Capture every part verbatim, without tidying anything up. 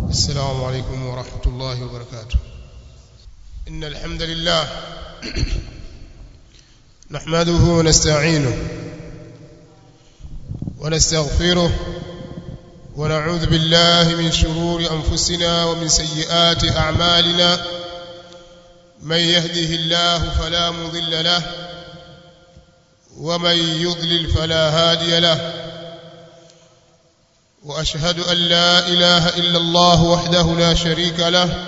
السلام عليكم ورحمة الله وبركاته. إن الحمد لله نحمده ونستعينه ونستغفره ونعوذ بالله من شرور أنفسنا ومن سيئات أعمالنا. من يهده الله فلا مضل له ومن يضلل فلا هادي له. وأشهد أن لا إله إلا الله وحده لا شريك له،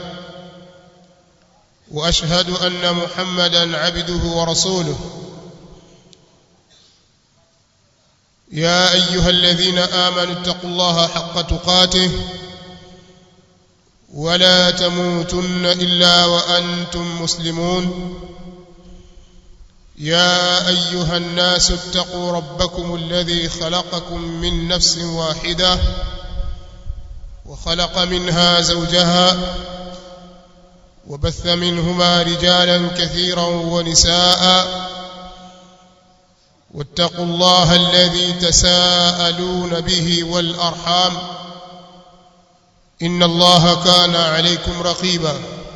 وأشهد أن محمدا عبده ورسوله. يا أيها الذين آمنوا اتقوا الله حق تقاته ولا تموتن إلا وأنتم مسلمون. يا أيها الناس اتقوا ربكم الذي خلقكم من نفس واحدة وخلق منها زوجها وبث منهما رجالا كثيرا ونساء. واتقوا الله الذي تساءلون به والأرحام إن الله كان عليكم رقيبا.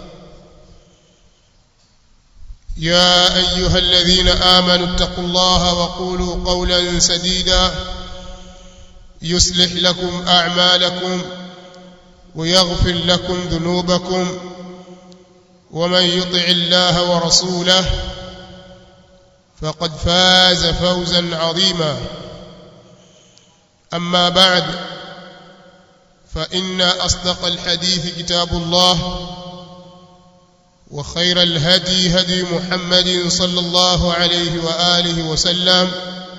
يا أيها الذين آمنوا اتقوا الله وقولوا قولا سديدا يصلح لكم أعمالكم ويغفر لكم ذنوبكم، ومن يطع الله ورسوله فقد فاز فوزا عظيما. أما بعد، فإن أصدق الحديث كتاب الله، وخير الهدي هدي محمد صلى الله عليه وآله وسلم،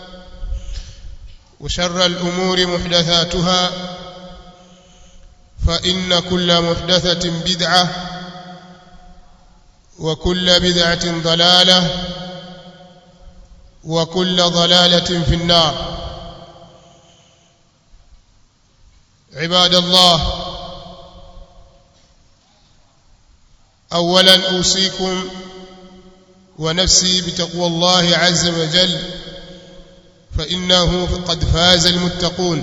وشر الأمور محدثاتها، فإن كل محدثة بدعة وكل بدعة ضلالة وكل ضلالة في النار. عباد الله، أولا أوصيكم ونفسي بتقوى الله عز وجل، فإنه قد فاز المتقون.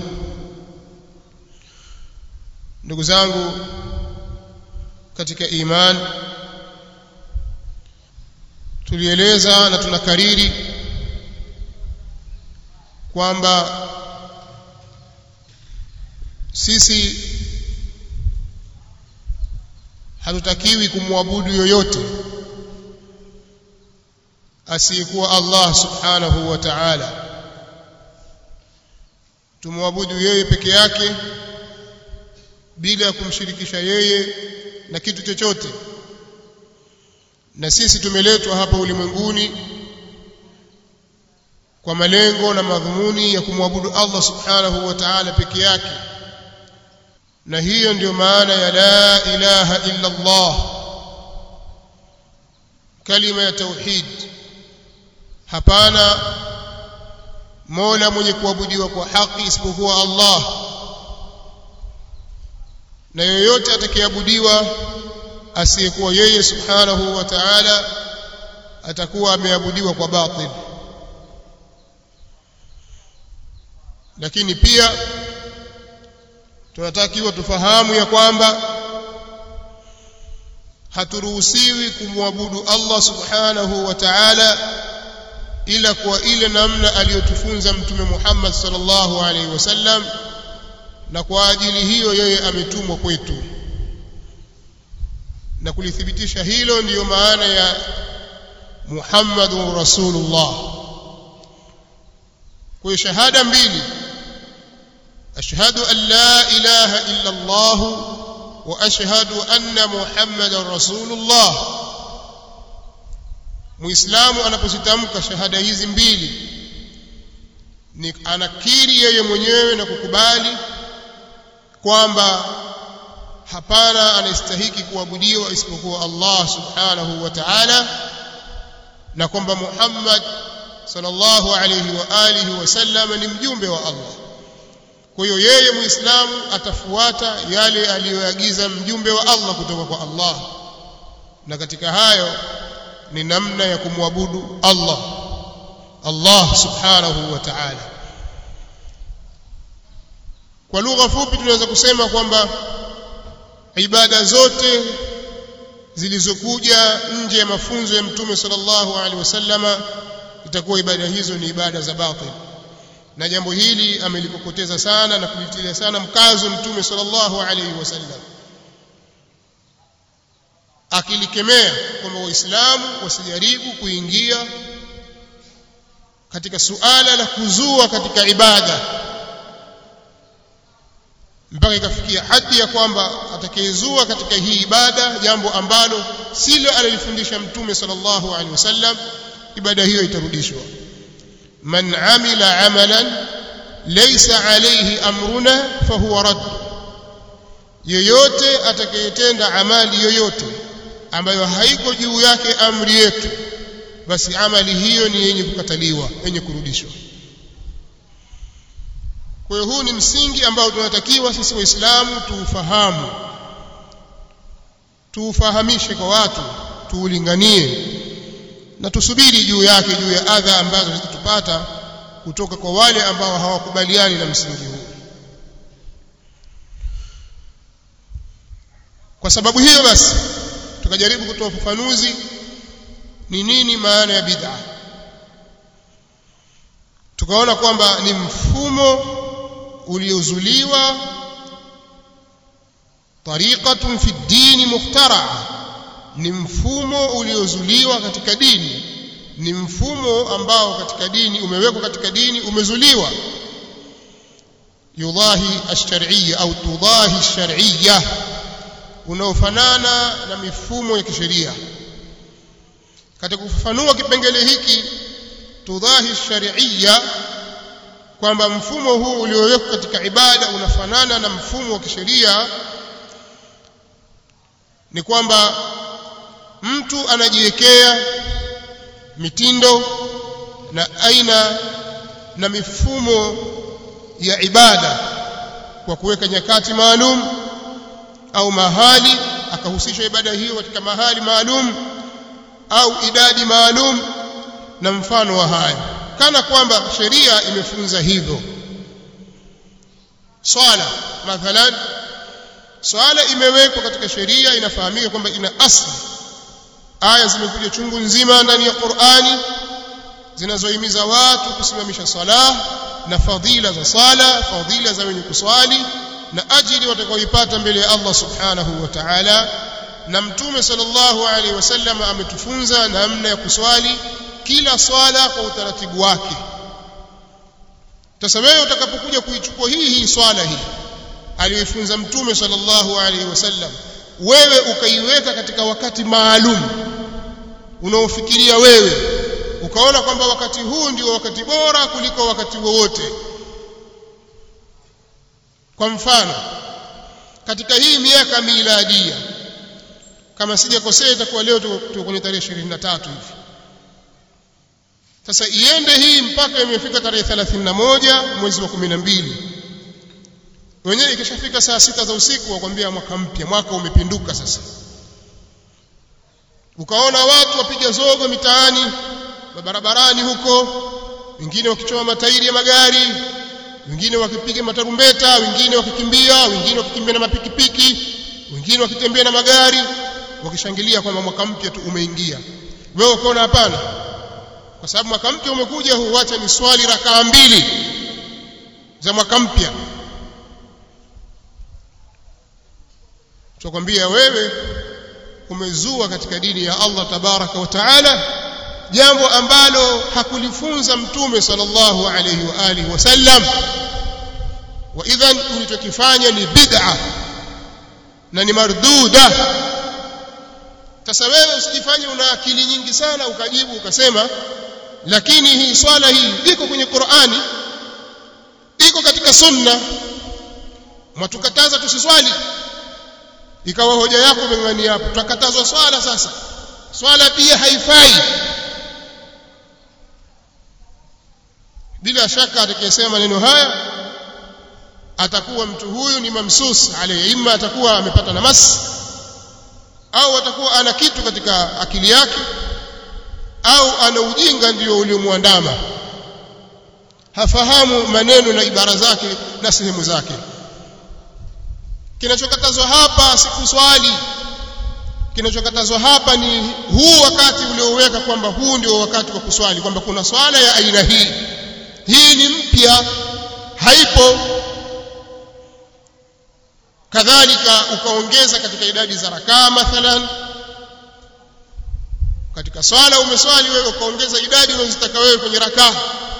ndugu zangu katika iman, tulieleza na tunakariri kwamba sisi hatutakiwi kumwabudu yoyote asiyekuwa Allah subhanahu wa ta'ala. Tumwabudu yeye peke yake bila kumshirikisha yeye na kitu chochote. Na sisi tumeletwa hapa ulimwenguni kwa malengo na madhumuni ya kumwabudu Allah subhanahu wa ta'ala peke yake, na hiyo ndio maana ya la ilaha illa Allah, kalima ya tauhid. Hapana mola mwenye kuabudiwa kwa haki isipokuwa Allah, na yoyote atakayeabudiwa asiyekuwa yeye subhanahu wa ta'ala atakuwa ameabudiwa kwa batil. Lakini pia tunatakiwa tufahamu ya kwamba haturuhusiwi kumwabudu Allah subhanahu wa ta'ala ila kwa ile namna aliyotufunza Mtume Muhammad sallallahu alaihi wasallam, na kwa ajili hiyo yeye ametumwa kwetu. Na kulithibitisha hilo ndiyo maana ya Muhammadur Rasulullah. Kwa shahada mbili, ashhadu an la ilaha illa Allah wa ashhadu anna Muhammadar Rasulullah. Muislamu anapozitamka shahada hizi mbili ni anakiri yeye mwenyewe na kukubali kwamba hapana anastahiki kuabudiwa isipokuwa Allah subhanahu wa ta'ala, na kwamba Muhammad sallallahu alayhi wa alihi wasallam ni mjumbe wa Allah. Kwa hiyo yeye Muislamu atafuata yale aliyoagiza mjumbe wa Allah kutoka kwa Allah, na katika hayo ni namna ya kumwabudu Allah Allah subhanahu wa ta'ala. Kwa lugha fupi tunaweza kusema kwamba ibada zote zilizokuja nje ya mafunzo ya Mtume sallallahu alaihi wasallama itakuwa ibada hizo ni ibada za batil. Na jambo hili amelikokoteza sana na kulitilia sana mkazo Mtume sallallahu alaihi wasallam, akilikemea kwamba waislamu wasijaribu kuingia katika suala la kuzua katika ibada, mpaka ikafikia hadi ya kwamba atakayezua katika hii ibada jambo ambalo silo alilifundisha Mtume sallallahu alaihi wasallam, ibada hiyo itarudishwa. Man amila amalan laysa alayhi amruna fahuwa rad, yoyote atakayetenda amali yoyote ambayo haiko juu yake amri yetu, basi amali hiyo ni yenye kukataliwa, yenye kurudishwa. Kwa hiyo huu ni msingi ambao tunatakiwa sisi waislamu tuufahamu, tuufahamishe kwa watu, tuulinganie na tusubiri juu yake, juu ya adha ambazo zitatupata kutoka kwa wale ambao hawakubaliani na msingi huu. Kwa sababu hiyo basi tukajaribu kutoa ufafanuzi ni nini maana ya bid'a. Tukaona kwamba ni mfumo uliozuliwa, tariqatun fi dini mukhtaraa, ni mfumo uliozuliwa katika dini, ni mfumo ambao katika dini umewekwa katika dini, umezuliwa. Yudahi ash-shar'iyya au tudahi ash-shar'iyya, unaofanana na mifumo ya kisheria. Katika kufafanua kipengele hiki tudahi ash-shar'iyya, kwamba mfumo huu uliowekwa katika ibada unafanana na mfumo wa kisheria, ni kwamba mtu anajiwekea mitindo na aina na mifumo ya ibada kwa kuweka nyakati maalum au mahali, akahusisha ibada hiyo katika mahali maalum au idadi maalum na mfano wa haya, kana kwamba sheria imefunza hivyo. Swala mathalan, swala imewekwa katika sheria, inafahamika kwamba ina asli. Aya zimekuja chungu nzima ndani ya Qur'ani zinazohimiza watu kusimamisha sala na fadhila za sala, fadhila za wenye kuswali na ajili watakaoipata mbele ya Allah subhanahu wa ta'ala. Na Mtume sallallahu alaihi wasallam ametufunza namna ya kuswali kila swala kwa utaratibu wake. Sasa wewe utakapokuja kuichukua hii hii swala hii aliyofunza Mtume sallallahu alaihi wasallam, wewe ukaiweka katika wakati maalum unaofikiria wewe, ukaona kwamba wakati huu ndio wakati bora kuliko wakati wowote. Kwa mfano, katika hii miaka miladia, kama sijakosea itakuwa leo tuko kwenye tarehe ishirini na tatu hivi. Sasa iende hii mpaka imefika tarehe thelathini na moja mwezi wa kumi na mbili. Wenyewe ikishafika saa sita za usiku wakwambia mwaka mpya, mwaka umepinduka sasa. Ukaona watu wapiga zogo mitaani, barabarani huko, wengine wakichoma matairi ya magari, wengine wakipiga matarumbeta, wengine wakikimbia, wengine wakikimbia na mapikipiki, wengine wakitembea na magari, wakishangilia kwamba mwaka mpya tu umeingia. Wewe ukaona hapana, kwa sababu mwaka mpya umekuja, huacha ni swali rakaa mbili za mwaka mpya. Tukwambia wewe umezua katika dini ya Allah tabaraka wa taala jambo ambalo hakulifunza Mtume sallallahu alayhi wa alihi wasallam, wa idhan ulichokifanya ni bid'a na ni marduda. Sasa wewe usijifanye una akili nyingi sana ukajibu ukasema lakini hii swala hii iko kwenye Qur'ani, iko katika sunna, mwatukataza tusiswali. Ikawa hoja yako mengani hapo, tukatazwa swala. Sasa swala pia haifai. Bila shaka atakayesema maneno haya atakuwa mtu huyu ni mamsus alayhi, imma atakuwa amepata namas au atakuwa ana kitu katika akili yake au ana ujinga ndio uliomuandama, hafahamu maneno na ibara zake na sehemu zake. kinachokatazwa hapa si kuswali. Kinachokatazwa hapa ni huu wakati ulioweka kwamba huu ndio wakati wa kuswali, kwamba kuna swala ya aina hii, hii ni mpya, haipo. Kadhalika ukaongeza katika idadi za rakaa, mathalan katika swala umeswali wewe ukaongeza idadi unazotaka wewe kwenye rakaa,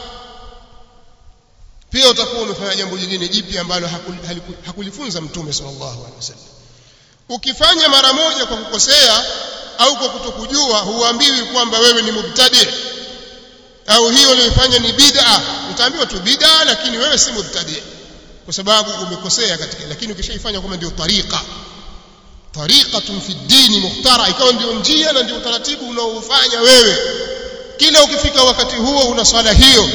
pia utakuwa umefanya jambo jingine jipya ambalo hakulifunza Mtume sallallahu alaihi wasallam. Ukifanya mara moja kwa kukosea au kwa kutokujua, huambiwi kwamba wewe ni mubtadi' au hiyo uliyofanya ni bid'a. Utaambiwa tu bid'a, lakini wewe si mubtadi' kwa sababu umekosea katika. Lakini ukishaifanya kama ndio tariqa, tariqatun fi dini mukhtara, ikawa ndio njia na ndio utaratibu unaofanya wewe, kila ukifika wakati huo una swala hiyo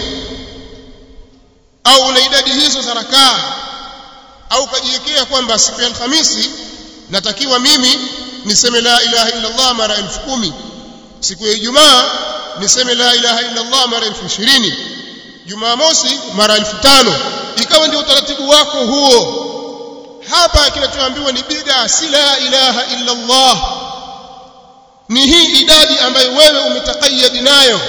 au una idadi hizo za rakaa, au kajiwekea kwamba siku ya Alhamisi natakiwa mimi niseme la ilaha illa Allah mara elfu kumi, siku ya Ijumaa niseme la ilaha illa Allah mara elfu ishirini, Jumamosi mara elfu tano, ikawa ndio utaratibu wako huo. Hapa kinachoambiwa ni bid'a, si la ilaha illa Allah, ni hii idadi ambayo wewe umetaqayyad nayo,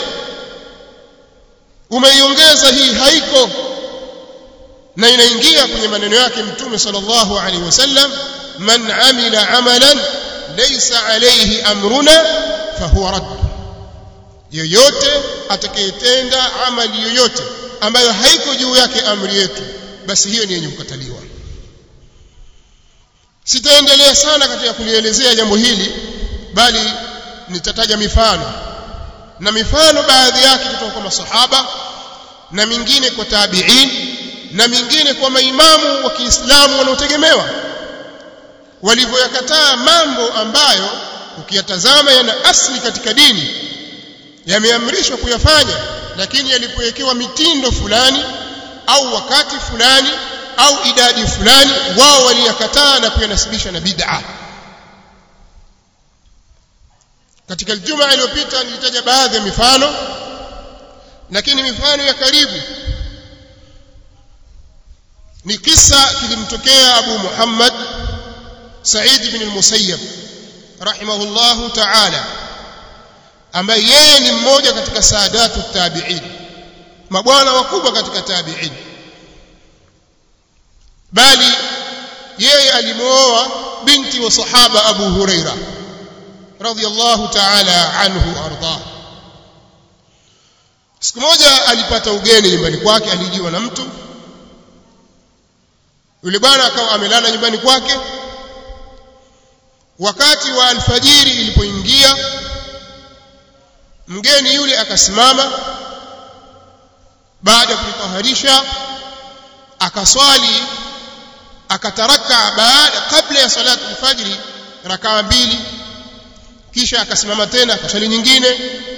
umeiongeza, hii haiko, na inaingia kwenye maneno yake Mtume sallallahu alaihi wasallam, man amila amalan laysa alayhi amruna fahuwa radd. Yoyote atakayetenda amali yoyote ambayo haiko juu yake amri yetu, basi hiyo ni yenye kukataliwa. Sitaendelea sana katika kulielezea jambo hili, bali nitataja mifano, na mifano baadhi yake kutoka kwa masahaba na mingine kwa tabi'in na mingine kwa maimamu wa Kiislamu wanaotegemewa, walivyoyakataa mambo ambayo ukiyatazama yana asli katika dini, yameamrishwa kuyafanya, lakini yalipowekewa mitindo fulani au wakati fulani au idadi fulani, wao waliyakataa na kuyanasibisha na bid'a. Katika Ijumaa iliyopita nilitaja baadhi ya mifano, lakini mifano ya karibu ni kisa kilimtokea Abu Muhammad Sa'id ibn al-Musayyab rahimahullahu ta'ala, ambaye yeye ni mmoja katika saadatu tabi'in, mabwana wakubwa katika tabi'in, bali yeye alimuoa binti wa sahaba Abu Huraira radhiyallahu ta'ala anhu arda. Siku moja alipata ugeni nyumbani kwake, alijiwa na mtu. Yule bwana akawa amelala nyumbani kwake. Wakati wa alfajiri ilipoingia, mgeni yule akasimama, baada ya kutaharisha akaswali, akataraka baada kabla ya salatu alfajiri rakaa mbili, kisha akasimama tena akaswali nyingine.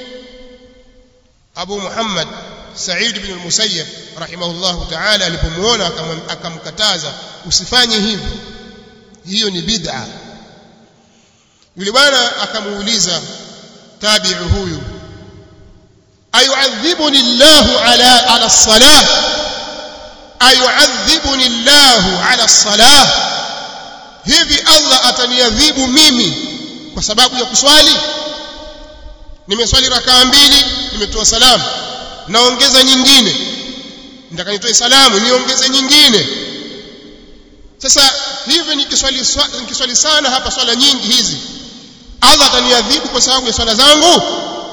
Abu Muhammad Sa'id ibn al-Musayyab rahimahullahu ta'ala alipomuona akamkataza, usifanye hivyo, hiyo ni bid'a. Yule bwana akamuuliza tabi'u huyu, ayu'adhibuni Allahu ala ala as-salah, ayu'adhibuni Allahu ala as-salah, hivi Allah ataniadhibu mimi kwa sababu ya kuswali? Nimeswali rakaa mbili, nimetoa salamu, naongeza nyingine, nataka nitoe salamu niongeze nyingine. Sasa hivi nikiswali nikiswali sana hapa swala nyingi hizi, Allah ataniadhibu kwa sababu ya swala zangu?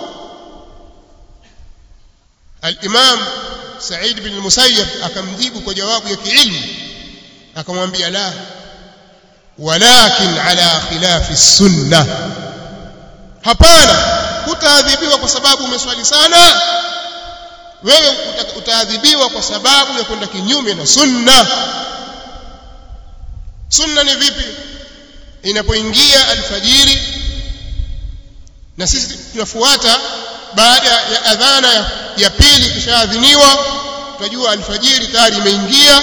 Al-Imam Sa'id ibn al-Musayyab akamjibu kwa jawabu ya kiilmu, akamwambia la, walakin ala khilafi sunnah, hapana, hutaadhibiwa kwa sababu umeswali sana, wewe utaadhibiwa kwa sababu ya kwenda kinyume na sunna. Sunna ni vipi? Inapoingia alfajiri na sisi tunafuata baada ya adhana ya, ya pili kishaadhiniwa, tunajua alfajiri tayari imeingia.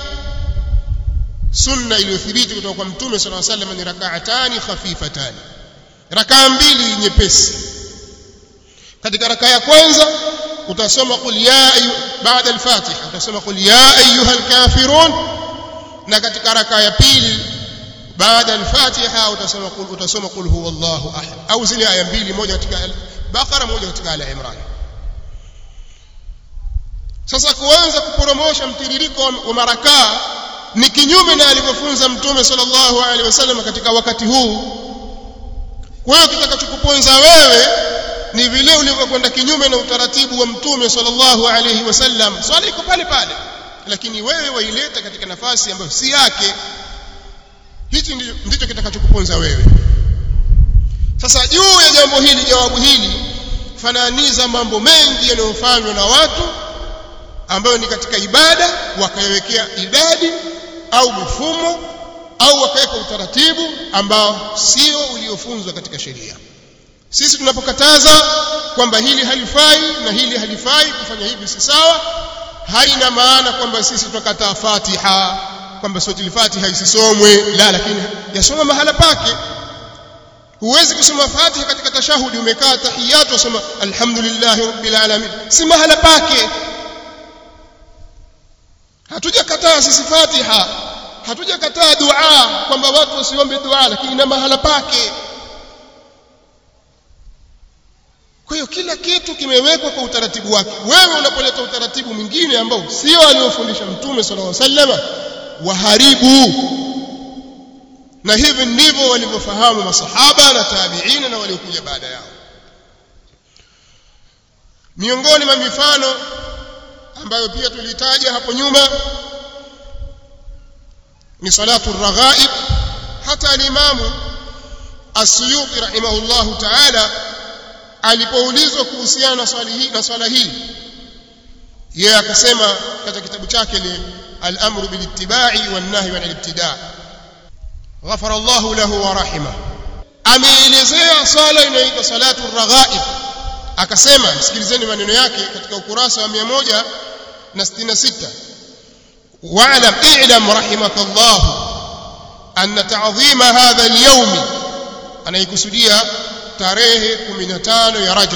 Sunna iliyothibiti kutoka kwa Mtume sallallahu alaihi wasallam ni rak'atani khafifatani, rakaa mbili nyepesi. Katika rakaa ya kwanza utasoma qul ya ayu baada al-Fatiha utasoma qul ya ayyuhal kafirun, na katika rakaa ya pili baada al-Fatiha utasoma qul utasoma qul huwallahu ahad au zile aya mbili, moja katika Baqara moja katika Ali Imran. Sasa kuanza kuporomosha mtiririko wa marakaa ni kinyume na alivyofunza Mtume sallallahu alaihi wasallam katika wakati huu. Kwa hiyo kitakachokuponza wewe ni vile ulivyokwenda kinyume na utaratibu wa Mtume sallallahu alaihi wasallam. Swala iko pale pale, lakini wewe waileta katika nafasi ambayo si yake. Hichi ndicho kitakachokuponza wewe. Sasa juu ya jambo hili, jawabu hili, fananiza mambo mengi yanayofanywa na watu ambayo ni katika ibada, wakaiwekea idadi au mfumo au wakaweka utaratibu ambao sio uliofunzwa katika sheria. Sisi tunapokataza kwamba hili halifai na hili halifai, kufanya hivi si sawa, haina maana kwamba sisi tunakataa Fatiha, kwamba suratul Fatiha isisomwe, la, lakini yasoma mahala pake. Huwezi kusoma Fatiha katika tashahudi umekaa tahiyatu usoma alhamdulillahi rabbil alamin, si mahala pake. Hatujakataa sisi Fatiha, hatujakataa dua kwamba watu wasiombe dua, lakini na mahala pake. Kwa hiyo kila kitu kimewekwa kwa utaratibu wake. Wewe unapoleta utaratibu mwingine ambao sio aliofundisha Mtume sallallahu alaihi wasallam, waharibu. Na hivi ndivyo walivyofahamu masahaba na tabi'ina na waliokuja baada yao. Miongoni mwa mifano ambayo pia tulitaja hapo nyuma ni salatu raghaib. Hata al-Imam As-Suyuti rahimahullahu ta'ala alipoulizwa kuhusiana na swali hii na swala hii, yeye akasema katika kitabu chake ile al-amru bil ittiba'i wan nahyi 'anil ibtida', ghafara Allahu lahu wa rahima, ameelezea swala inayoitwa salatu raghaib. Akasema, sikilizeni maneno yake katika ukurasa wa mia moja sitini na sita, wa'lam i'lam rahimakallahu anna ta'dhima hadha al-yawm, anaikusudia tarehe kumi na tano ya Rajab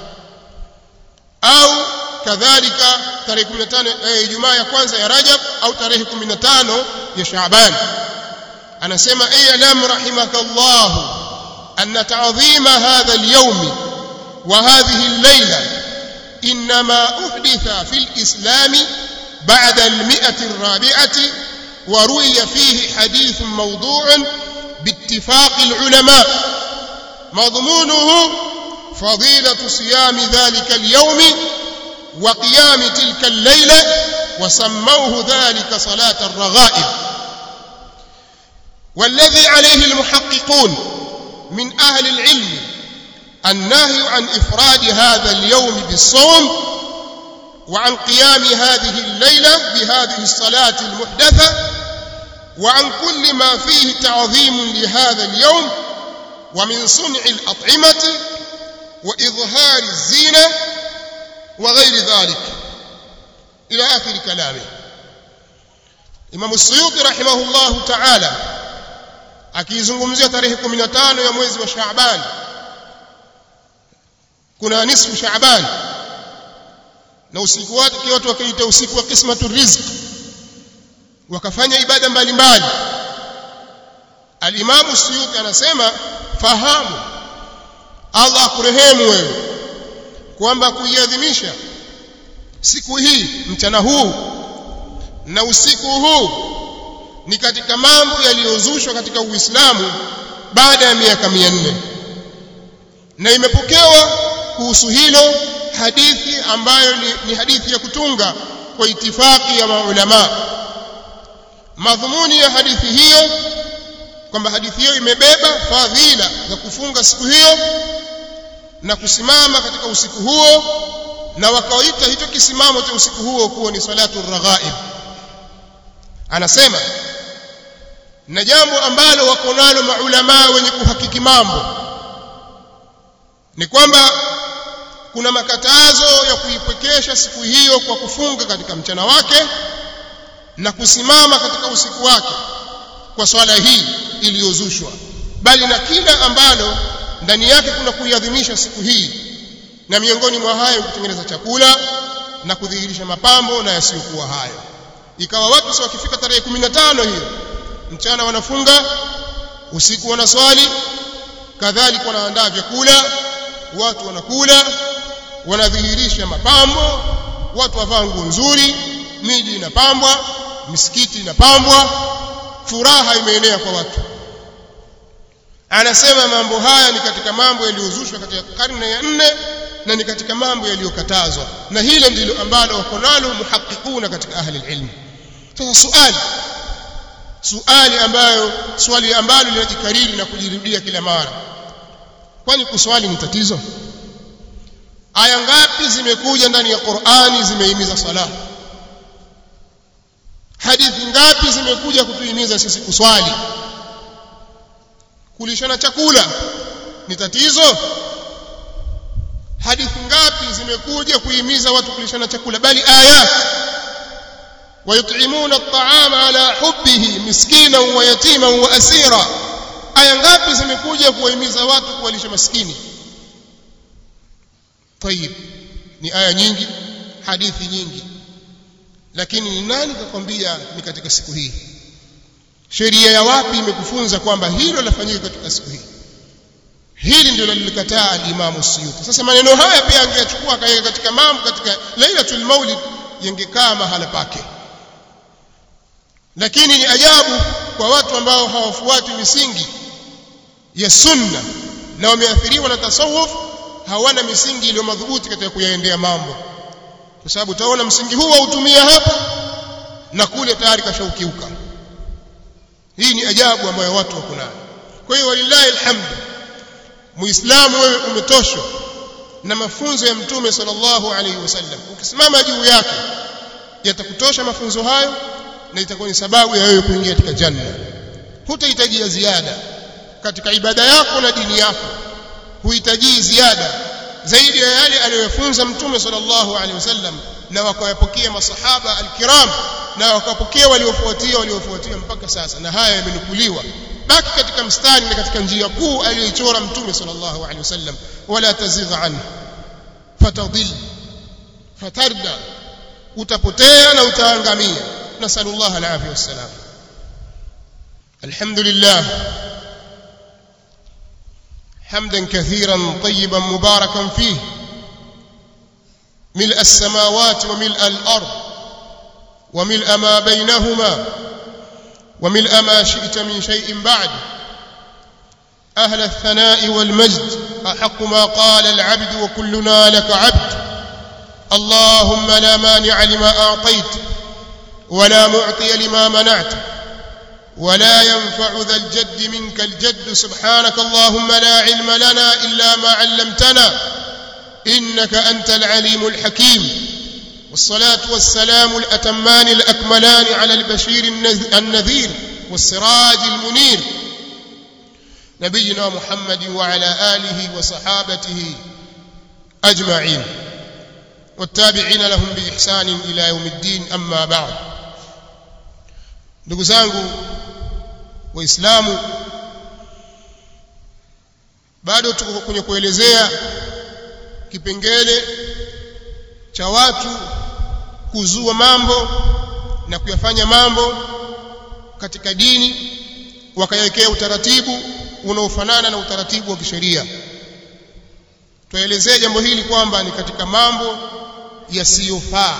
au kadhalika tarehe kumi na tano eh, Ijumaa ya kwanza ya Rajab au tarehe kumi na tano ya Shaaban. Anasema i'lam rahimakallahu anna ta'dhima hadha al-yawm wa hadhihi al-layla inma uhditha fi al-islam ba'da al-mi'ati ar-rabi'ati wa ruwiya fihi hadith mawdu'un باتفاق العلماء مضمونه فضيلة صيام ذلك اليوم وقيام تلك الليلة وسموه ذلك صلاة الرغائب. والذي عليه المحققون من أهل العلم النهي عن إفراد هذا اليوم بالصوم وعن قيام هذه الليلة بهذه الصلاة المحدثة وعن كل ما فيه تعظيم لهذا اليوم ومن صنع الأطعمة وإظهار الزينة وغير ذلك إلى آخر كلامه. إمام السيوطي رحمه الله تعالى akizungumzia tarehe kumi na tano ya mwezi wa Shaaban, kuna nisfu Shaaban na usiku wake watu wakaita usiku wa qismatu rizq, wakafanya ibada mbalimbali. Al-Imam Suyuti anasema, fahamu, Allah akurehemu wewe, kwamba kuiadhimisha siku hii, mchana huu na usiku huu ni katika mambo yaliyozushwa katika Uislamu baada ya miaka mia nne, na imepokewa kuhusu hilo hadithi ambayo ni, ni hadithi ya kutunga kwa itifaki ya maulama. Madhumuni ya hadithi hiyo kwamba hadithi hiyo imebeba fadhila za kufunga siku hiyo na kusimama katika usiku huo, na wakaita hicho kisimamo cha usiku huo kuwa ni salatu raghaib. Anasema, na jambo ambalo wako nalo maulama wenye kuhakiki mambo ni kwamba kuna makatazo ya kuipekesha siku hiyo kwa kufunga katika mchana wake na kusimama katika usiku wake kwa swala hii iliyozushwa, bali na kila ambalo ndani yake kuna kuiadhimisha siku hii, na miongoni mwa hayo kutengeneza chakula na kudhihirisha mapambo na yasiyokuwa hayo. Ikawa watu si wakifika tarehe kumi na tano hiyo mchana wanafunga usiku wanaswali, kadhalika wanaandaa vyakula, watu wanakula, wanadhihirisha mapambo, watu wavaa nguo nzuri, miji inapambwa, misikiti inapambwa, furaha imeenea kwa watu. Anasema mambo haya ni katika mambo yaliyozushwa katika karne ya nne na ni katika mambo yaliyokatazwa, na hilo ndilo ambalo wako nalo muhaqiquna katika ahli ilmu. Sasa swali swali ambayo swali ambalo linajikariri na kujirudia kila mara, kwani kuswali ni tatizo? Aya ngapi zimekuja ndani ya Qur'ani zimehimiza sala? Hadithi ngapi zimekuja kutuhimiza sisi kuswali? Kulishana chakula ni tatizo? Hadithi ngapi zimekuja kuhimiza watu kulishana chakula? Bali ayat ويطعمون الطعام على حبه مسكينا ويتيما واسيرا. aya ngapi zimekuja kuhimiza watu kuwalisha maskini? Tayib, ni aya nyingi, hadithi nyingi, lakini ni nani kakwambia ni katika siku hii? Sheria ya wapi imekufunza kwamba hilo lafanyika katika siku hii? Hili ndio lilikataa al-Imam Suyuti. Sasa maneno haya pia angechukua akaweka katika mambo katika Lailatul Maulid, yangekaa mahala pake. Lakini ni ajabu kwa watu ambao hawafuati misingi ya sunna na wameathiriwa na tasawuf, hawana misingi iliyo madhubuti katika kuyaendea mambo, kwa sababu utaona msingi huu utumia hapa na kule tayari kashaukiuka. Hii ni ajabu ambayo watu wako nayo. Kwa hiyo walillahi alhamd, muislamu wewe umetoshwa na mafunzo ya Mtume sallallahu alaihi wasallam. Ukisimama juu yake yatakutosha mafunzo hayo, na itakuwa ni sababu ya wewe kuingia katika janna. Hutahitaji ziada katika ibada yako na dini yako, huhitaji ziada zaidi ya yale aliyofunza Mtume sallallahu alaihi wasallam na wakayapokea masahaba alkiram na wakapokea waliofuatia waliofuatia mpaka sasa, na haya yamenukuliwa. Baki katika mstari na katika njia kuu aliyochora Mtume sallallahu alaihi wasallam, wala tazigha anhu fatadil fatarda, utapotea na utaangamia. nasallallahu alaihi wasallam. alhamdulillah حمدا كثيرا طيبا مباركا فيه ملء السماوات وملء الأرض وملء ما بينهما وملء ما شئت من شيء بعد. أهل الثناء والمجد أحق ما قال العبد وكلنا لك عبد. اللهم لا مانع لما أعطيت ولا معطي لما منعت ولا ينفع ذا الجد منك الجد. سبحانك اللهم لا علم لنا إلا ما علمتنا إنك أنت العليم الحكيم. والصلاة والسلام الأتمان الأكملان على البشير النذير والسراج المنير نبينا محمد وعلى آله وصحابته أجمعين والتابعين لهم بإحسان إلى يوم الدين. أما بعد. ndugu zangu waislamu, bado tuko kwenye kuelezea kipengele cha watu kuzua mambo na kuyafanya mambo katika dini wakayekea utaratibu unaofanana na utaratibu wa kisheria. Tuelezee jambo hili kwamba ni katika mambo yasiyofaa.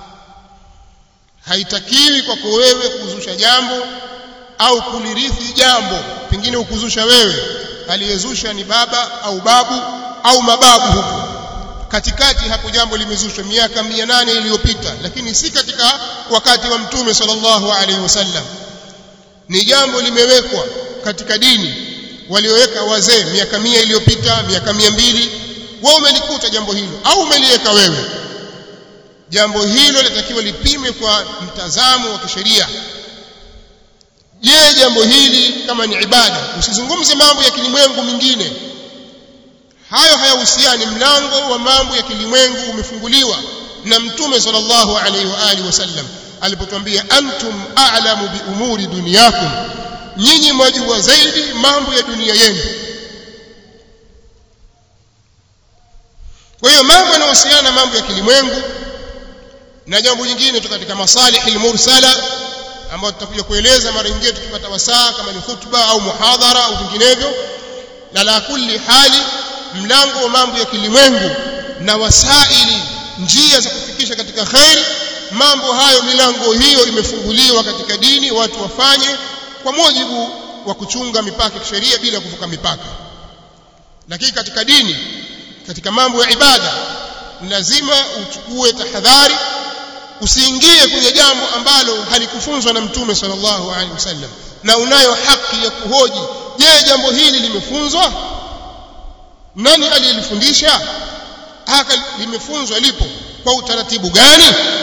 Haitakiwi kwako wewe kuzusha jambo au kulirithi jambo, pengine ukuzusha wewe, aliyezusha ni baba au babu au mababu huko katikati. Hapo jambo limezushwa miaka mia nane iliyopita, lakini si katika wakati wa Mtume sallallahu alaihi wasallam. Ni jambo limewekwa katika dini, walioweka wazee miaka mia iliyopita, miaka mia mbili. Wewe umelikuta jambo hilo au umeliweka wewe? Jambo hilo linatakiwa lipimwe kwa mtazamo wa kisheria. Je, jambo hili kama ni ibada? Usizungumze mambo ya kilimwengu mingine, hayo hayahusiani. Mlango wa mambo ya kilimwengu umefunguliwa na Mtume sallallahu alaihi wa alihi wasallam alipotuambia, antum a'lamu bi umuri dunyakum, nyinyi mwajua zaidi mambo ya dunia yenu. Kwa hiyo mambo yanayohusiana na mambo ya kilimwengu na jambo jingine tu katika masalihil mursala ambao tutakuja kueleza mara nyingine tukipata wasaa kama ni khutba au muhadhara au vinginevyo. Na la kulli hali mlango wa mambo ya kilimwengu na wasaili, njia za kufikisha katika khair, mambo hayo milango hiyo imefunguliwa katika dini, watu wafanye kwa mujibu wa kuchunga mipaka ya sheria bila kuvuka mipaka. Lakini katika dini, katika mambo ya ibada, lazima uchukue tahadhari, usiingie kwenye jambo ambalo halikufunzwa na Mtume sallallahu alaihi wasallam, na unayo haki ya kuhoji, je, jambo hili limefunzwa? Nani aliyelifundisha? Haka limefunzwa lipo kwa utaratibu gani?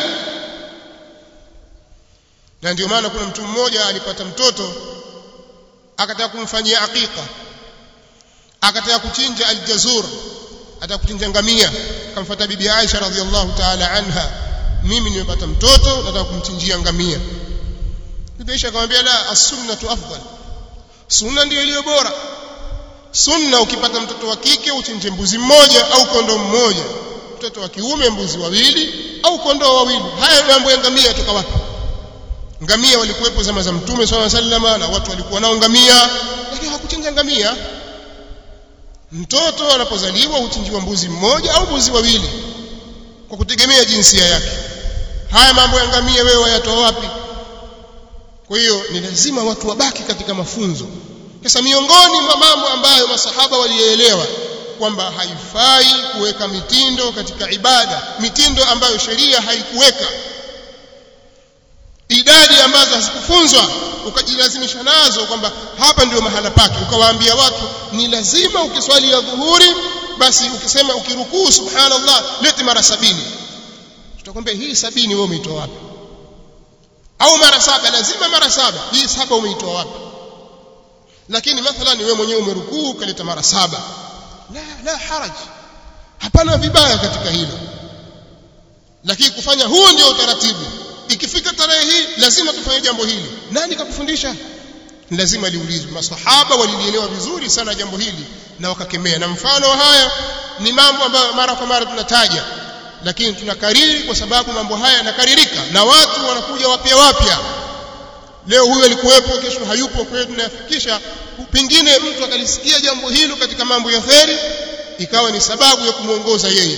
Na ndio maana kuna mtu mmoja alipata mtoto, akataka kumfanyia aqiqa, akataka kuchinja aljazur, ataka kuchinja ngamia. Akamfuata bibi Aisha radhiallahu ta'ala anha, mimi nimepata mtoto nataka kumchinjia ngamia. Bibi Aisha akamwambia, la, as-sunnatu afdal, sunna ndio iliyo bora. Sunna ukipata mtoto wa kike uchinje mbuzi mmoja au kondoo mmoja, mtoto wa kiume mbuzi wawili au kondoo wawili. Haya mambo ya ngamia toka wapi? Ngamia walikuwepo zama za Mtume sallallahu alaihi wasallam, na watu walikuwa nao ngamia, lakini hawakuchinja ngamia. Mtoto anapozaliwa huchinjiwa mbuzi mmoja au mbuzi wawili kwa kutegemea jinsia yake. Haya mambo ya ngamia wewe wayatoa wapi? Kwa hiyo ni lazima watu wabaki katika mafunzo. Sasa miongoni mwa mambo ambayo masahaba walielewa kwamba haifai kuweka mitindo katika ibada, mitindo ambayo sheria haikuweka, idadi ambazo hazikufunzwa ukajilazimisha nazo kwamba hapa ndio mahala pake, ukawaambia watu ni lazima ukiswali ya dhuhuri basi ukisema ukirukuu subhanallah leti mara sabini. Tutakwambia hii sabini wewe umeitoa wapi? Au mara saba, lazima mara saba, hii saba umeitoa wapi? Lakini mathalan wewe mwenyewe umerukuu kaleta mara saba, la la haraj, hapana vibaya katika hilo. Lakini kufanya huo ndio utaratibu, ikifika tarehe hii lazima tufanye jambo hili, nani kakufundisha? Lazima liulizwe. Masahaba walilielewa vizuri sana jambo hili na wakakemea. Na mfano haya ni mambo ambayo mara kwa mara tunataja, lakini tunakariri kwa sababu mambo haya yanakaririka na watu wanakuja wapya wapya. Leo huyu alikuwepo, kesho hayupo, kwa hiyo tunafikisha pengine mtu akalisikia jambo hilo katika mambo ya kheri ikawa ni sababu ya kumuongoza yeye.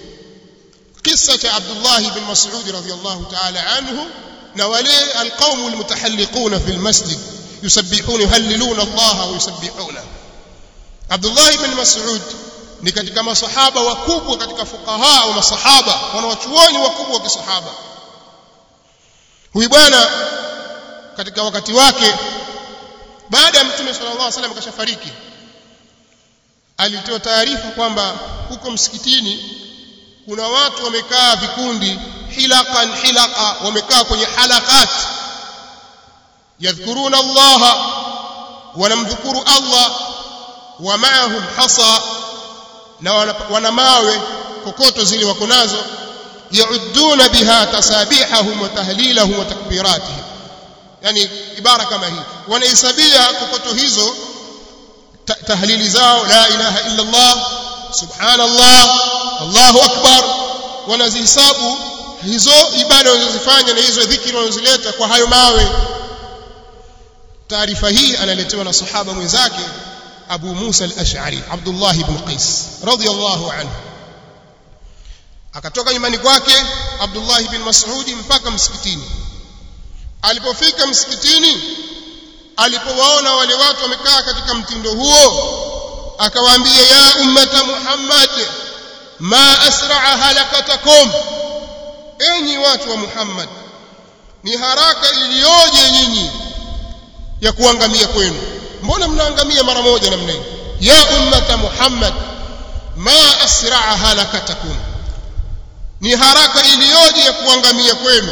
Kisa cha Abdullah ibn Mas'ud radhiyallahu ta'ala anhu na wale alqawm almutahalliquna fi almasjid yusabbihuna yuhalliluna Allah wa yusabbihuna. Abdullah ibn Mas'ud ni katika masahaba wakubwa, katika fuqaha wa masahaba, wanawachuoni wakubwa wa kisahaba. Huyu bwana katika wakati wake baada ya Mtume sallallahu alaihi wasallam kashafariki, alitoa taarifa kwamba huko msikitini kuna watu wamekaa vikundi, hilaqan hilaqa, wamekaa kwenye halakat, yadhkuruna Allah, wanamdhukuru Allah, wa ma'ahum hasa, na wana mawe kokoto zile wako nazo, yauduna biha tasabihahum wa tahlilahum wa takbiratihim. Yani ibara kama hii, wanahesabia kokoto hizo tahlili zao, la ilaha illa Allah, subhanallah, Allahu akbar, wanazihesabu hizo ibada wanazozifanya na hizo dhikri wanazileta kwa hayo mawe. Taarifa hii analetewa na sahaba mwenzake Abu Musa al-Ash'ari, Abdullah ibn Qais radhiyallahu anhu. Akatoka nyumbani kwake Abdullah ibn Mas'ud mpaka msikitini. Alipofika msikitini, alipowaona wale watu wamekaa katika mtindo huo, akawaambia, ya ummata Muhammad, ma asra'a halakatakum, enyi watu wa Muhammad, ni haraka iliyoje nyinyi ya kuangamia kwenu. Mbona mnaangamia mara moja namna hii? Ya ummata Muhammad, ma asra'a halakatakum, ni haraka iliyoje ya kuangamia kwenu.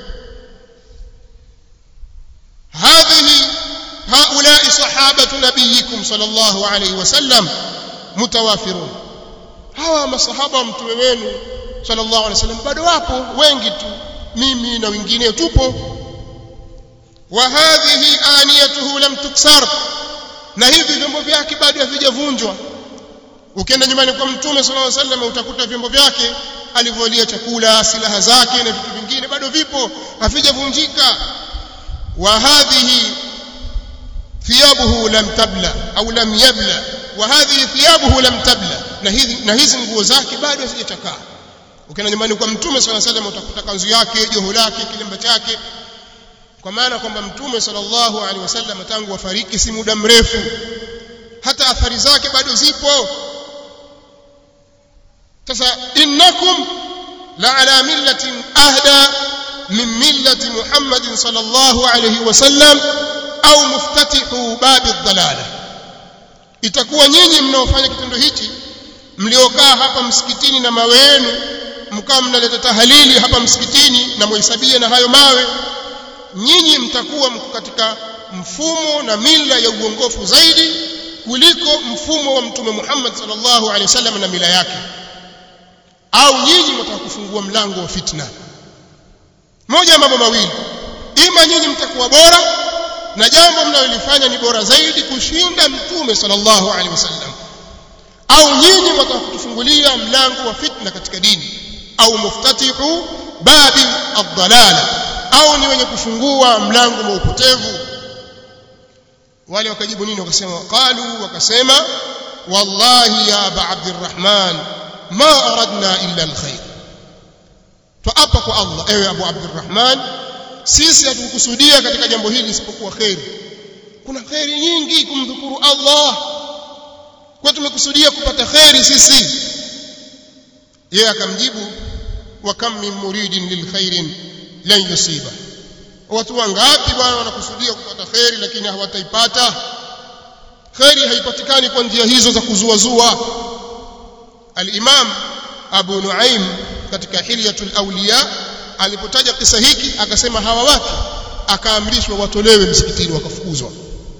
Hadhihi haulai sahabatu nabiyikum sallallahu alayhi wasallam mutawafirun, hawa masahaba mtume wenu sallallahu alayhi wasallam bado wapo wengi tu, mimi na wengine tupo. Wa hadhihi aniyatuhu lam tuksar, na hivi vyombo vyake bado havijavunjwa. Ukienda nyumbani kwa mtume sallallahu alayhi wasallam utakuta vyombo vyake alivyolia chakula, silaha zake na vitu vingine bado vipo, havijavunjika. wa hadhihi thiyabuhu lam tabla au lam yabla wa hadhihi thiyabuhu lam tabla, na hizi na hizi nguo zake bado hazijachakaa. Ukienda nyumbani kwa Mtume sallallahu alaihi wasallam utakuta kanzu yake, joho lake, kilemba chake, kwa maana kwamba Mtume sallallahu alaihi wasallam tangu wafariki si muda mrefu, hata athari zake bado zipo. Sasa innakum la ala millatin ahda min millati Muhammadin sallallahu alaihi wasallam au muftatihu babi dhalala, itakuwa nyinyi mnaofanya kitendo hichi mliokaa hapa msikitini na mawe yenu mkao mnaleta tahalili hapa msikitini na muhesabie na hayo mawe, nyinyi mtakuwa mko katika mfumo na mila ya uongofu zaidi kuliko mfumo wa Mtume Muhammad sallallahu alaihi wasallam na mila yake, au nyinyi mtataka kufungua mlango wa fitna. Moja ya mambo mawili, ima nyinyi mtakuwa bora na jambo mnalolifanya ni bora zaidi kushinda Mtume sallallahu alaihi wasallam, au nyinyi mtataka kutufungulia mlango wa fitna katika dini, au muftatihu babi ad-dalala, au ni wenye kufungua mlango wa upotevu. Wale wakajibu nini? Wakasema qalu, wakasema wallahi ya Aba Abdurrahman ma aradna illa alkhair, tuapa kwa Allah ewe Abu Abdurrahman, sisi hatukukusudia katika jambo hili isipokuwa khair. Kuna khairi nyingi kumdhukuru Allah, kwa tumekusudia kupata khairi sisi. Yeye akamjibu wa kam min muridin lilkhairin lan yusiba, watu wangapi bwana wanakusudia kupata khairi lakini hawataipata. Khairi haipatikani kwa njia hizo za kuzuazua. Al-Imam Abu Nuaim katika Hilyatul Awliya alipotaja kisa hiki akasema hawa watu akaamrishwa watolewe msikitini, wakafukuzwa.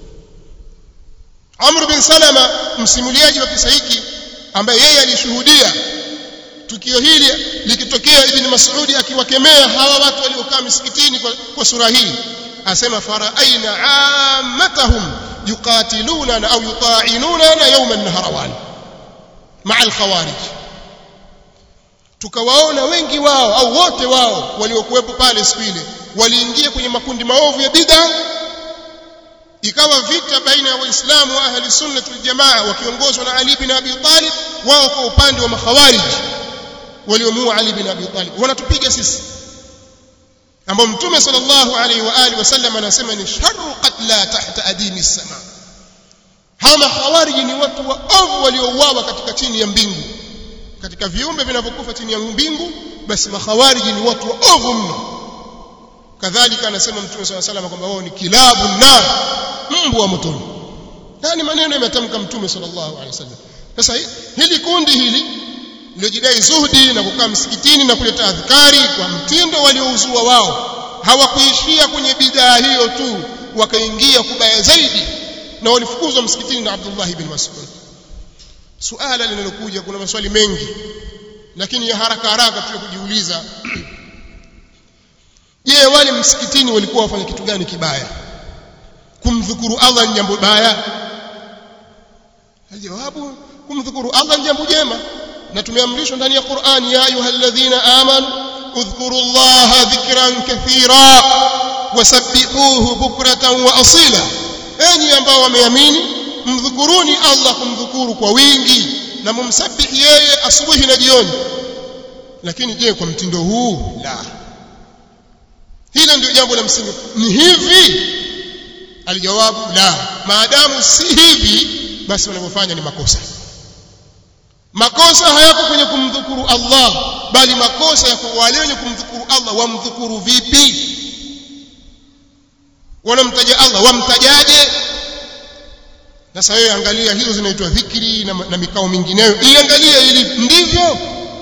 Amr bin Salama msimuliaji wa kisa hiki ambaye yeye alishuhudia tukio hili likitokea, Ibn Mas'ud akiwakemea hawa watu waliokaa msikitini kwa, kwa sura hii, asema faraaina ammatahum yuqatiluna au yuta'inuna yawm an-nahrawan ma'a al-khawarij, tukawaona wengi wao au wote wao waliokuwepo pale siku ile waliingia kwenye makundi maovu ya bid'a. Ikawa vita baina ya Waislamu wa ahli sunnah wal jamaa wakiongozwa na Ali bin Abi Talib, wao kwa upande wa makhawarij waliomuua Ali bin Abi Talib, wanatupiga sisi, ambao Mtume sallallahu alaihi wa alihi wasallam anasema ni sharru qatla tahta adimi as-sama. Hawa makhawarij ni watu waovu waliouawa katika chini ya mbingu, katika viumbe vinavyokufa chini ya mbingu, basi makhawarij ni watu waovu mno. Kadhalika anasema Mtume sallallahu alaihi wasallam kwamba wao ni kilabu nar, mbwa wa motoni. Nani maneno yametamka Mtume sallallahu alaihi wasallam. Sasa hili kundi hili lilojidai zuhudi na kukaa msikitini na kuleta adhkari kwa mtindo waliouzua wao, hawakuishia kwenye bidhaa hiyo tu, wakaingia kubaya zaidi na walifukuzwa msikitini na Abdullah ibn Mas'ud. Suala linalokuja, kuna maswali mengi lakini ya haraka haraka tu kujiuliza, je, wale msikitini walikuwa wafanya kitu gani kibaya? Kumdhukuru Allah ni jambo baya? Jawabu, kumdhukuru Allah ni jambo jema, na tumeamrishwa ndani ya Qur'an, ya ayyuhalladhina amanu udhkurullaha dhikran kathira wasabbihuhu bukratan wa asila, enyi ambao wameamini mdhukuruni Allah kumdhukuru kwa wingi na mumsabihi yeye asubuhi na jioni. Lakini je, kwa mtindo huu? La. Hilo ndio jambo la msingi. Ni hivi? Alijawabu la. Maadamu si hivi, basi wanavyofanya ni makosa. Makosa hayako kwenye kumdhukuru Allah, bali makosa yako wale wenye kumdhukuru Allah. Wamdhukuru vipi? Wanamtaja Allah, wamtajaje? Sasa wewe angalia, hizo zinaitwa dhikri na, na mikao mingineyo, iangalie ili ndivyo.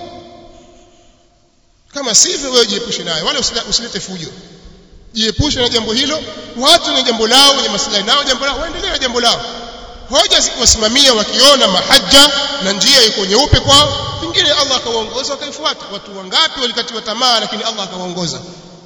Kama sivyo, wewe jiepushe nayo, wala usilete fujo. Jiepushe na jambo hilo. Watu na jambo lao, wenye maslahi nao jambo lao, waendelee na jambo lao. Hoja wasimamia wakiona mahaja na njia iko nyeupe kwao, pengine Allah akawaongoza wakaifuata. Watu wangapi walikatiwa tamaa lakini Allah akawaongoza.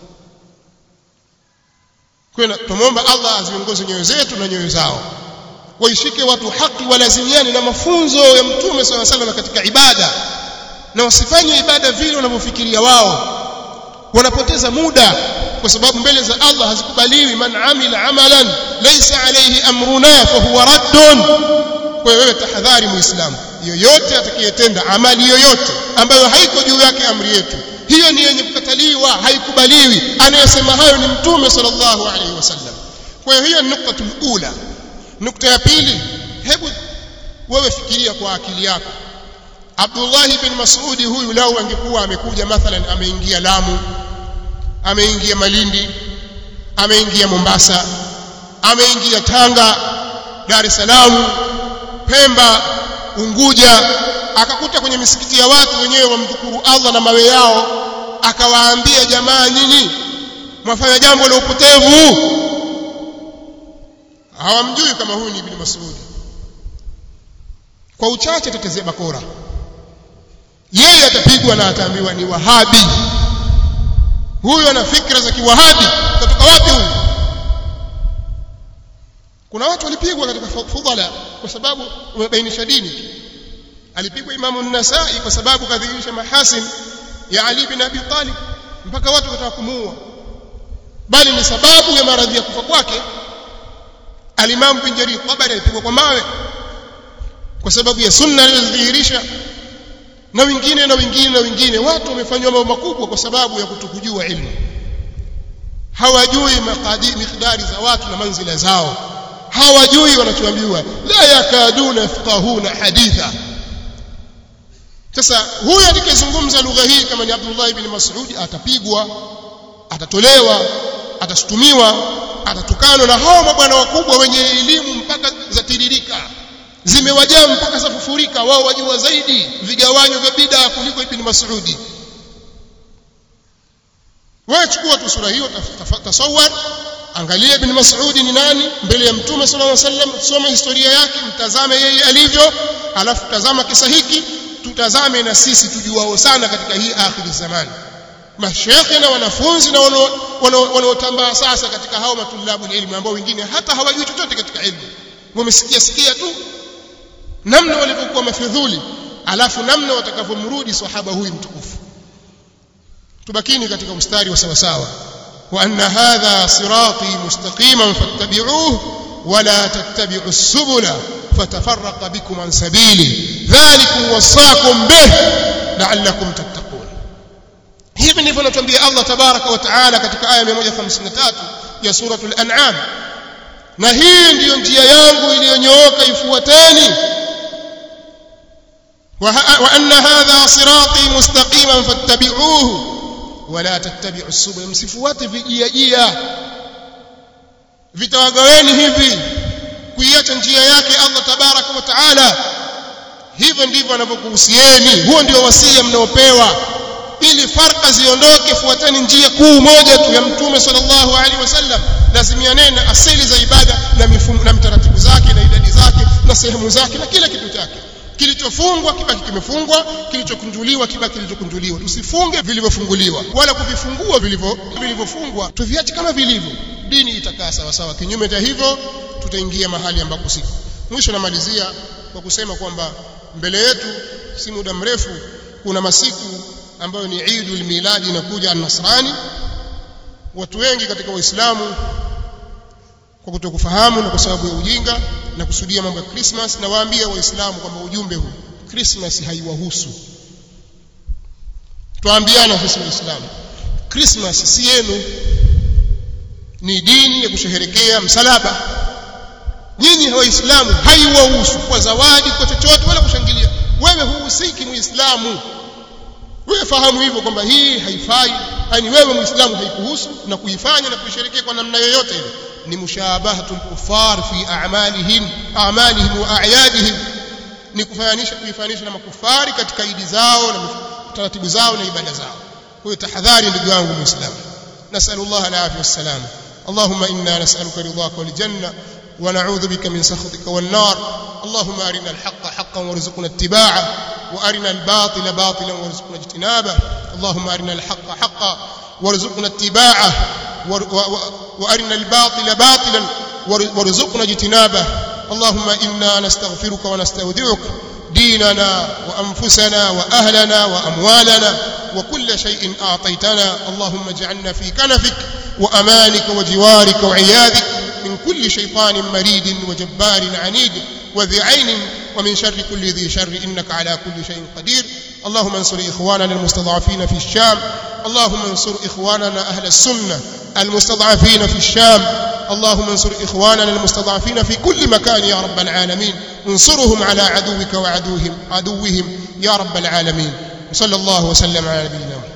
Kwa hiyo tunaomba Allah aziongoze nyoyo zetu na nyoyo zao, waishike watu haki, walazimiane na mafunzo ya Mtume sallallahu alaihi wasallam katika ibada, na wasifanye ibada vile wanavyofikiria wao. Wanapoteza muda. kwa sababu mbele za Allah hazikubaliwi man amila amalan laysa alayhi amruna fa huwa raddun. Kwa hiyo tahadhari muislamu, yoyote atakayetenda amali yoyote ambayo haiko juu yake amri yetu, hiyo ni yenye kukataliwa, haikubaliwi. Anayesema hayo ni Mtume sallallahu alaihi wasallam. Kwa hiyo hiyo ni nukta ula. Nukta ya pili, hebu wewe fikiria kwa akili yako, Abdullah ibn Mas'ud huyu lao angekuwa amekuja mathalan ameingia Lamu, ameingia Malindi, ameingia Mombasa, ameingia Tanga, Dar es Salaam, Pemba, Unguja, akakuta kwenye misikiti ya watu wenyewe wamdhukuru Allah na mawe yao, akawaambia jamaa, nyinyi mwafanya jambo la upotevu. Hawamjui kama huyu ni Ibn Mas'ud. Kwa uchache atatezea bakora, yeye atapigwa na ataambiwa ni Wahabi. Huyu ana fikra za kiwahabi. Kutoka wapi huyu? Kuna watu walipigwa katika fudhala kwa sababu wamebainisha dini. Alipigwa Imam an-Nasa'i kwa sababu kadhihirisha mahasin ya Ali bin Abi Talib, mpaka watu wataka kumuua, bali ni sababu ya maradhi ya kufa kwake. Al-Imam bin Jarir Tabari alipigwa kwa mawe kwa sababu ya sunna aliyodhihirisha, na wengine na wengine na wengine. Watu wamefanywa mambo makubwa kwa sababu ya kutokujua ilmu. Hawajui makadiri mikdari za watu na manzila zao, hawajui wanachoambiwa, la yakaduna yafqahuna haditha. Sasa huyu atakayezungumza lugha hii kama ni Abdullah ibn Mas'ud atapigwa, atatolewa, atashtumiwa, atatukanwa na hao mabwana wakubwa wenye elimu mpaka zatiririka, zimewajaa mpaka zafufurika. Wao wajua zaidi vigawanyo vya bid'a kuliko Ibn Mas'ud. Wewe chukua tu sura hiyo, tasawwar, angalia Ibn Mas'ud ni nani mbele ya Mtume sallallahu alaihi wasallam, soma historia yake, mtazame yeye alivyo, alafu tazama kisa hiki, tutazame na sisi tujuao sana katika hii akhiri zamani, mashekhe na wanafunzi na wanaotambaa sasa katika hao matulabu ilmu ambao wengine hata hawajui chochote katika ilmu, wamesikia sikia tu namna walivyokuwa mafidhuli, alafu namna watakavyomrudi sahaba huyu mtukufu. Tubakini katika mstari wa sawa sawa. Wa anna hadha sirati mustaqiman fattabi'uhu wa la tattabi'us subula fatafarraqa bikum an sabili dhalikum wasaakum bih la'allakum tattaqun. Hivi ndivyo anatuambia Allah tabaraka wa taala katika aya mia moja hamsini na tatu ya suratul An'am, na hii ndiyo njia yangu iliyonyooka, ifuateni. Wa anna hadha sirati mustaqiman fattabi'uhu wala tattabi'us subul, msifuate vijia vitawagaweni hivi kuiacha njia yake Allah tabaraka wa taala. Hivyo ndivyo anavyokuhusieni, huo ndio wasia mnaopewa, ili farqa ziondoke. Fuateni njia kuu moja tu ya Mtume sallallahu alaihi wasallam, lazimianeni na asili za ibada na mifumo na mitaratibu zake na idadi zake na sehemu zake na kila kitu chake. Kilichofungwa kibaki kimefungwa, kilichokunjuliwa kibaki kilichokunjuliwa. Tusifunge vilivyofunguliwa wala kuvifungua vilivyo vilivyofungwa, tuviache kama vilivyo. Dini itakaa sawa sawa. Kinyume cha hivyo tutaingia mahali ambapo siko. Mwisho namalizia kwa kusema kwamba mbele yetu si muda mrefu kuna masiku ambayo ni Eidul Miladi inakuja an-Nasrani. Watu wengi katika Waislamu kwa kutokufahamu na kwa sababu ya ujinga na kusudia mambo ya Christmas, na waambia Waislamu kwamba ujumbe huu Christmas haiwahusu. Tuambiana sisi Waislamu, Christmas si yenu, ni dini ya kusherehekea msalaba. Nyinyi Waislamu haiwahusu kwa zawadi, kwa chochote, wala kushangilia. Wewe huhusiki Muislamu, wewe fahamu hivyo kwamba hii haifai. Yaani wewe Muislamu haikuhusu, na kuifanya na kuisherehekea kwa namna yoyote ile ni mushabahatul kuffar fi a'malihim a'malihim wa a'yadihim, ni kufanisha kuifanisha na makufari katika idi zao na taratibu zao na ibada zao. Kwa hiyo tahadhari ndugu yangu Muislamu. Nasallallahu alaihi wasallam. Allahumma inna nas'aluka ridhaka wal janna wa na'udhu bika min sakhatika wan nar. Allahumma arina al-haqqa haqqan warzuqna ittiba'ahu wa arina al-batila batilan warzuqna ijtinabah. Allahumma arina al-haqqa haqqan warzuqna ittiba'ahu وأرنا الباطل باطلا وارزقنا اجتنابه. اللهم إنا نستغفرك ونستودعك ديننا وأنفسنا وأهلنا وأموالنا وكل شيء أعطيتنا. اللهم اجعلنا في كنفك وأمانك وجوارك وعياذك من كل شيطان مريد وجبار عنيد وذي عين ومن شر كل ذي شر إنك على كل شيء قدير. اللهم انصر إخواننا المستضعفين في الشام. اللهم انصر إخواننا أهل السنة المستضعفين في الشام. اللهم انصر إخواننا المستضعفين في كل مكان يا رب العالمين. انصرهم على عدوك وعدوهم عدوهم يا رب العالمين. وصلى الله وسلم على نبينا محمد.